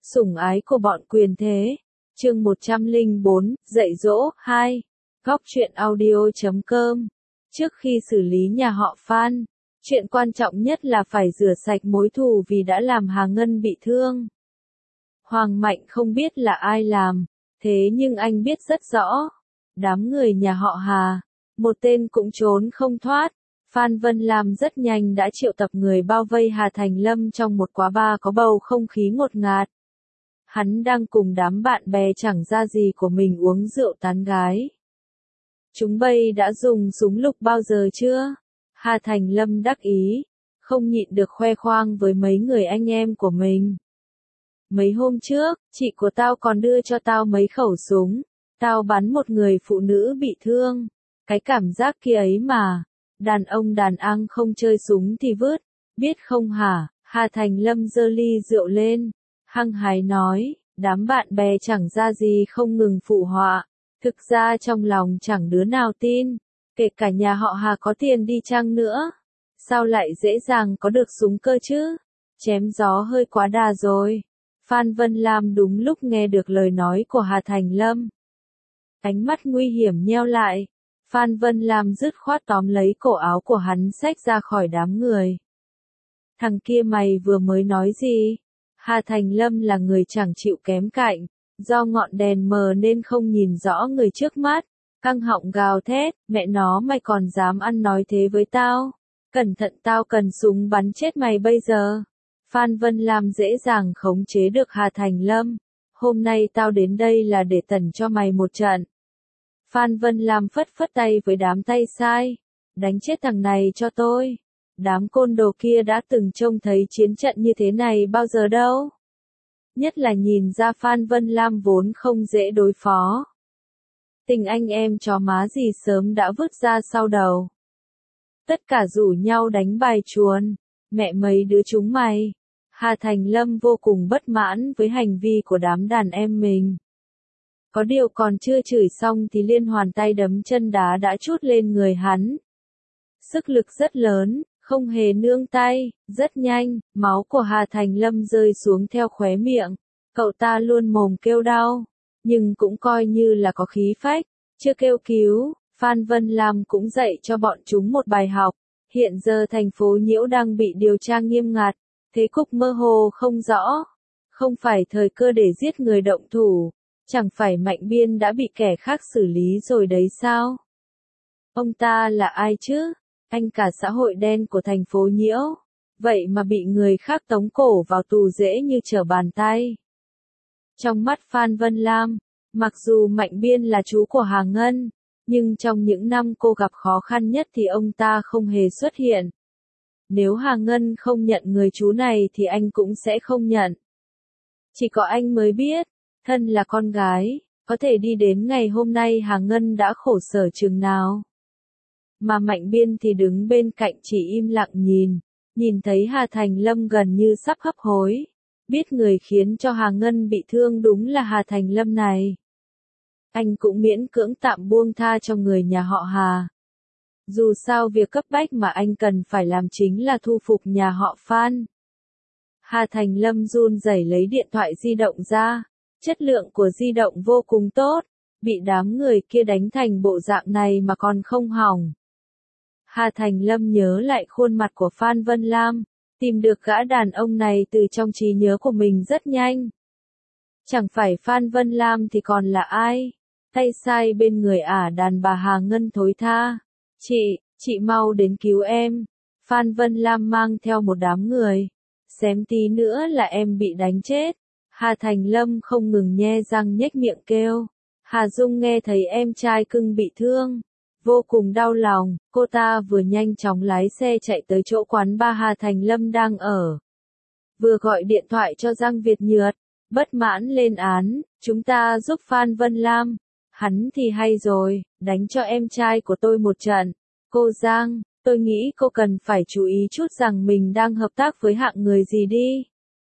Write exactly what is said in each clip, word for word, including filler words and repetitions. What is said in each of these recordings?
Sủng ái của bọn quyền thế. Chương một trăm lẻ bốn, dạy dỗ, hai. Góc truyện audio chấm com. Trước khi xử lý nhà họ Phan, chuyện quan trọng nhất là phải rửa sạch mối thù vì đã làm Hà Ngân bị thương. Hoàng Mạnh không biết là ai làm, thế nhưng anh biết rất rõ. Đám người nhà họ Hà, một tên cũng trốn không thoát. Phan Vân Lam rất nhanh đã triệu tập người bao vây Hà Thành Lâm trong một quán bar có bầu không khí ngột ngạt. Hắn đang cùng đám bạn bè chẳng ra gì của mình uống rượu tán gái. Chúng bay đã dùng súng lục bao giờ chưa? Hà Thành Lâm đắc ý, không nhịn được khoe khoang với mấy người anh em của mình. Mấy hôm trước, chị của tao còn đưa cho tao mấy khẩu súng, tao bắn một người phụ nữ bị thương. Cái cảm giác kia ấy mà, đàn ông đàn ăn không chơi súng thì vứt, biết không hả? Hà Thành Lâm giơ ly rượu lên, hăng hái nói, đám bạn bè chẳng ra gì không ngừng phụ họa. Thực ra trong lòng chẳng đứa nào tin, kể cả nhà họ Hà có tiền đi chăng nữa. Sao lại dễ dàng có được súng cơ chứ? Chém gió hơi quá đà rồi. Phan Vân Lam đúng lúc nghe được lời nói của Hà Thành Lâm. Ánh mắt nguy hiểm nheo lại. Phan Vân Lam dứt khoát tóm lấy cổ áo của hắn xách ra khỏi đám người. Thằng kia mày vừa mới nói gì? Hà Thành Lâm là người chẳng chịu kém cạnh, do ngọn đèn mờ nên không nhìn rõ người trước mắt, căng họng gào thét, mẹ nó mày còn dám ăn nói thế với tao? Cẩn thận tao cần súng bắn chết mày bây giờ. Phan Vân Lam dễ dàng khống chế được Hà Thành Lâm, hôm nay tao đến đây là để tẩn cho mày một trận. Phan Vân Lam phất phất tay với đám tay sai, đánh chết thằng này cho tôi. Đám côn đồ kia đã từng trông thấy chiến trận như thế này bao giờ đâu. Nhất là nhìn ra Phan Vân Lam vốn không dễ đối phó. Tình anh em chó má gì sớm đã vứt ra sau đầu. Tất cả rủ nhau đánh bài chuồn, mẹ mấy đứa chúng mày. Hà Thành Lâm vô cùng bất mãn với hành vi của đám đàn em mình. Có điều còn chưa chửi xong thì liên hoàn tay đấm chân đá đã trút lên người hắn. Sức lực rất lớn, không hề nương tay, rất nhanh, máu của Hà Thành Lâm rơi xuống theo khóe miệng. Cậu ta luôn mồm kêu đau, nhưng cũng coi như là có khí phách, chưa kêu cứu. Phan Vân Lam cũng dạy cho bọn chúng một bài học. Hiện giờ thành phố Nhiễu đang bị điều tra nghiêm ngặt, thế cục mơ hồ không rõ. Không phải thời cơ để giết người động thủ, chẳng phải Mạnh Biên đã bị kẻ khác xử lý rồi đấy sao? Ông ta là ai chứ? Anh cả xã hội đen của thành phố Nhiễu, vậy mà bị người khác tống cổ vào tù dễ như trở bàn tay. Trong mắt Phan Vân Lam, mặc dù Mạnh Biên là chú của Hà Ngân, nhưng trong những năm cô gặp khó khăn nhất thì ông ta không hề xuất hiện. Nếu Hà Ngân không nhận người chú này thì anh cũng sẽ không nhận. Chỉ có anh mới biết, thân là con gái, có thể đi đến ngày hôm nay Hà Ngân đã khổ sở chừng nào. Mà Mạnh Biên thì đứng bên cạnh chỉ im lặng nhìn, nhìn thấy Hà Thành Lâm gần như sắp hấp hối. Biết người khiến cho Hà Ngân bị thương đúng là Hà Thành Lâm này. Anh cũng miễn cưỡng tạm buông tha cho người nhà họ Hà. Dù sao việc cấp bách mà anh cần phải làm chính là thu phục nhà họ Phan. Hà Thành Lâm run rẩy lấy điện thoại di động ra, chất lượng của di động vô cùng tốt, bị đám người kia đánh thành bộ dạng này mà còn không hỏng. Hà Thành Lâm nhớ lại khuôn mặt của Phan Vân Lam, tìm được gã đàn ông này từ trong trí nhớ của mình rất nhanh. Chẳng phải Phan Vân Lam thì còn là ai? Tay sai bên người ả đàn bà Hà Ngân thối tha. Chị, chị mau đến cứu em. Phan Vân Lam mang theo một đám người. Xém tí nữa là em bị đánh chết. Hà Thành Lâm không ngừng nhe răng nhếch miệng kêu. Hà Dung nghe thấy em trai cưng bị thương, vô cùng đau lòng, cô ta vừa nhanh chóng lái xe chạy tới chỗ quán bar Hà Thành Lâm đang ở. Vừa gọi điện thoại cho Giang Việt Nhược, bất mãn lên án, chúng ta giúp Phan Vân Lam. Hắn thì hay rồi, đánh cho em trai của tôi một trận. Cô Giang, tôi nghĩ cô cần phải chú ý chút rằng mình đang hợp tác với hạng người gì đi.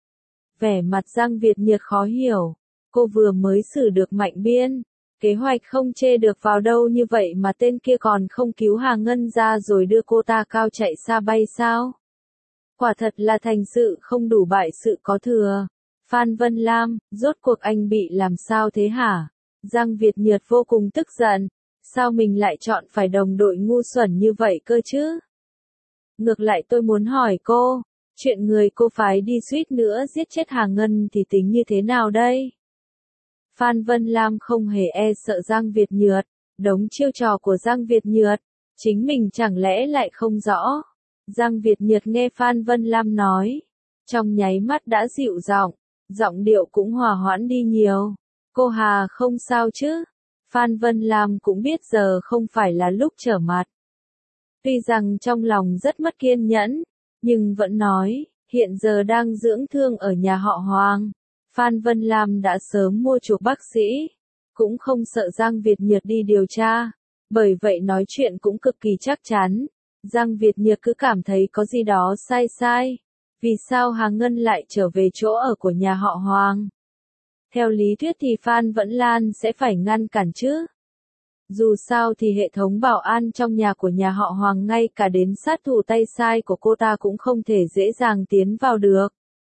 Vẻ mặt Giang Việt Nhược khó hiểu, cô vừa mới xử được Mạnh Biên. Kế hoạch không chê được vào đâu như vậy mà tên kia còn không cứu Hà Ngân ra rồi đưa cô ta cao chạy xa bay sao? Quả thật là thành sự không đủ bại sự có thừa. Phan Vân Lam, rốt cuộc anh bị làm sao thế hả? Giang Việt Nhật vô cùng tức giận. Sao mình lại chọn phải đồng đội ngu xuẩn như vậy cơ chứ? Ngược lại tôi muốn hỏi cô, chuyện người cô phái đi suýt nữa giết chết Hà Ngân thì tính như thế nào đây? Phan Vân Lam không hề e sợ Giang Việt Nhật, đống chiêu trò của Giang Việt Nhật, chính mình chẳng lẽ lại không rõ. Giang Việt Nhật nghe Phan Vân Lam nói, trong nháy mắt đã dịu giọng, giọng điệu cũng hòa hoãn đi nhiều. Cô Hà không sao chứ? Phan Vân Lam cũng biết giờ không phải là lúc trở mặt. Tuy rằng trong lòng rất mất kiên nhẫn, nhưng vẫn nói, hiện giờ đang dưỡng thương ở nhà họ Hoàng. Phan Vân Lam đã sớm mua chuộc bác sĩ, cũng không sợ Giang Việt Nhật đi điều tra, bởi vậy nói chuyện cũng cực kỳ chắc chắn. Giang Việt Nhật cứ cảm thấy có gì đó sai sai. Vì sao Hà Ngân lại trở về chỗ ở của nhà họ Hoàng? Theo lý thuyết thì Phan Vẫn Lan sẽ phải ngăn cản chứ. Dù sao thì hệ thống bảo an trong nhà của nhà họ Hoàng ngay cả đến sát thủ tay sai của cô ta cũng không thể dễ dàng tiến vào được.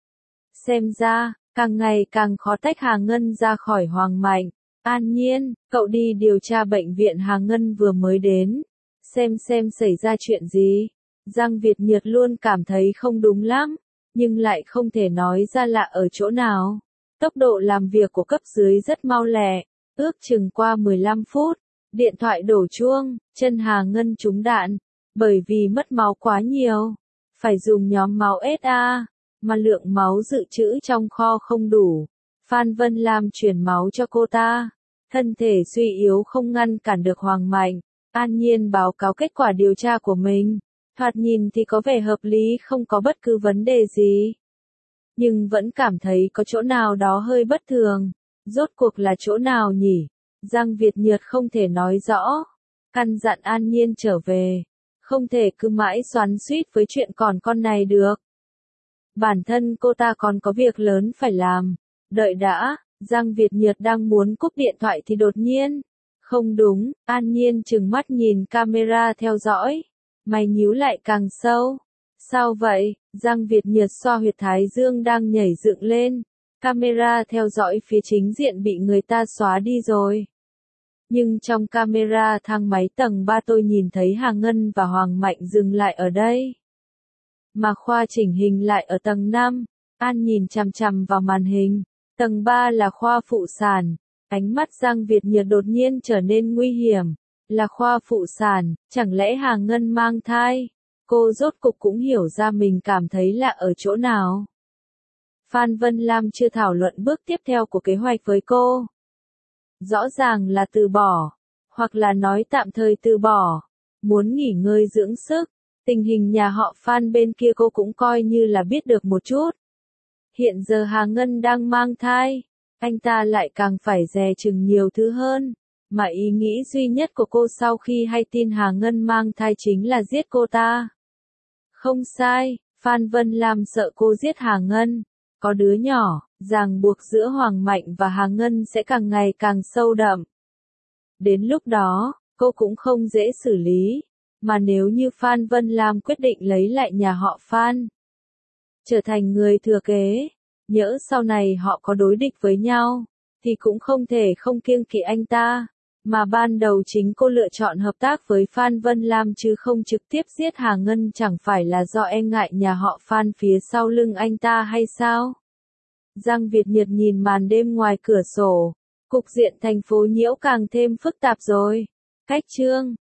Xem ra, càng ngày càng khó tách Hà Ngân ra khỏi Hoàng Mạnh. An Nhiên, cậu đi điều tra bệnh viện Hà Ngân vừa mới đến. Xem xem xảy ra chuyện gì. Giang Việt Nhật luôn cảm thấy không đúng lắm, nhưng lại không thể nói ra lạ ở chỗ nào. Tốc độ làm việc của cấp dưới rất mau lẹ, ước chừng qua mười lăm phút, điện thoại đổ chuông, chân Hà Ngân trúng đạn, bởi vì mất máu quá nhiều, phải dùng nhóm máu ét a, mà lượng máu dự trữ trong kho không đủ. Phan Vân Lam truyền máu cho cô ta, thân thể suy yếu không ngăn cản được Hoàng Mạnh. An Nhiên báo cáo kết quả điều tra của mình, thoạt nhìn thì có vẻ hợp lý, không có bất cứ vấn đề gì. Nhưng vẫn cảm thấy có chỗ nào đó hơi bất thường. Rốt cuộc là chỗ nào nhỉ? Giang Việt Nhật không thể nói rõ. Căn dặn An Nhiên trở về. Không thể cứ mãi xoắn xuýt với chuyện còn con này được. Bản thân cô ta còn có việc lớn phải làm. Đợi đã, Giang Việt Nhật đang muốn cúp điện thoại thì đột nhiên. Không đúng, An Nhiên trừng mắt nhìn camera theo dõi. Mày nhíu lại càng sâu. Sao vậy? Giang Việt Nhật xoa huyệt thái dương đang nhảy dựng lên. Camera theo dõi phía chính diện bị người ta xóa đi rồi. Nhưng trong camera thang máy tầng ba tôi nhìn thấy Hà Ngân và Hoàng Mạnh dừng lại ở đây. Mà khoa chỉnh hình lại ở tầng năm. An nhìn chằm chằm vào màn hình. Tầng ba là khoa phụ sản. Ánh mắt Giang Việt Nhật đột nhiên trở nên nguy hiểm. Là khoa phụ sản, chẳng lẽ Hà Ngân mang thai? Cô rốt cục cũng hiểu ra mình cảm thấy lạ ở chỗ nào. Phan Vân Lam chưa thảo luận bước tiếp theo của kế hoạch với cô. Rõ ràng là từ bỏ, hoặc là nói tạm thời từ bỏ, muốn nghỉ ngơi dưỡng sức. Tình hình nhà họ Phan bên kia cô cũng coi như là biết được một chút. Hiện giờ Hà Ngân đang mang thai, anh ta lại càng phải dè chừng nhiều thứ hơn. Mà ý nghĩ duy nhất của cô sau khi hay tin Hà Ngân mang thai chính là giết cô ta. Không sai, Phan Vân Lam sợ cô giết Hà Ngân. Có đứa nhỏ, ràng buộc giữa Hoàng Mạnh và Hà Ngân sẽ càng ngày càng sâu đậm. Đến lúc đó, cô cũng không dễ xử lý. Mà nếu như Phan Vân Lam quyết định lấy lại nhà họ Phan, trở thành người thừa kế, nhỡ sau này họ có đối địch với nhau, thì cũng không thể không kiêng kỵ anh ta. Mà ban đầu chính cô lựa chọn hợp tác với Phan Vân Lam chứ không trực tiếp giết Hà Ngân, chẳng phải là do e ngại nhà họ Phan phía sau lưng anh ta hay sao? Giang Việt Nhật nhìn màn đêm ngoài cửa sổ, cục diện thành phố nhiễu càng thêm phức tạp rồi. Cách chương